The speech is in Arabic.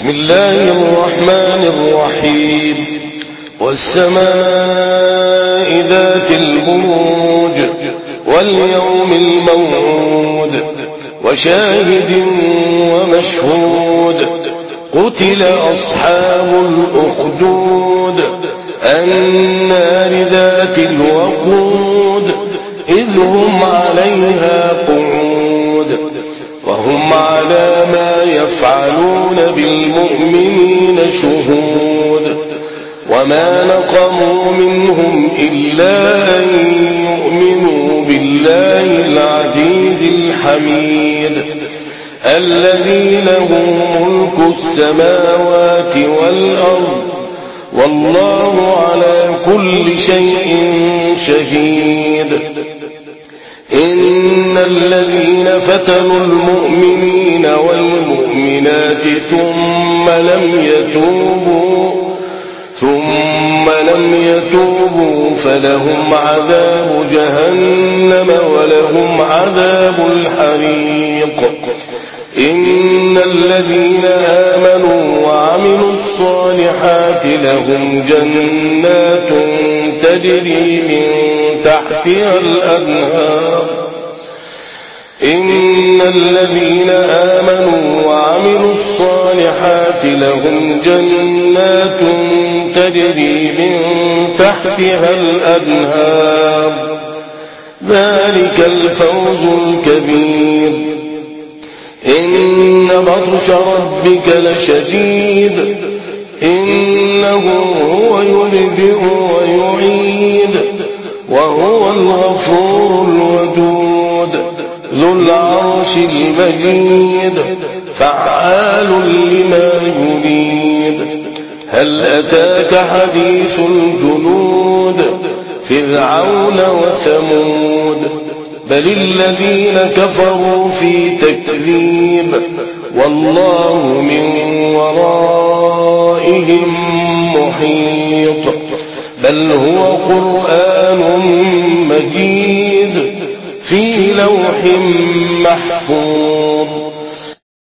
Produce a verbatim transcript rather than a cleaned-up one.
بسم الله الرحمن الرحيم والسماء ذات البروج واليوم الموعود وشاهد ومشهود قتل أصحاب الأخدود النار ذات الوقود إذ هم عليها قعود وهم على ما يفعلون بالمؤمنين شهود وما نقموا منهم إلا أن يؤمنوا بالله العزيز الحميد الذي له ملك السماوات والأرض والله على كل شيء شهيد إن الذين فتنوا المؤمنين والمؤمنات ثم لم يتوبوا ثم لم يتوبوا فلهم عذاب جهنم ولهم عذاب الحريق إن الذين آمنوا وعملوا الصالحات لهم جنات تجري من تحتها الأنهار إن الذين آمنوا وعملوا الصالحات لهم جنات تجري من تحتها الأنهار ذلك الفوز الكبير إن بطش ربك لشديد إنه هو يبدئ ويعيد وهو الغفور الودود ذو العرش المجيد فعال لما يريد هل أتاك حديث الجنود فرعون وثمود بل الذين كفروا في تكذيب والله من ورائهم محيط بل هو قرآن مجيد في لوح محفوظ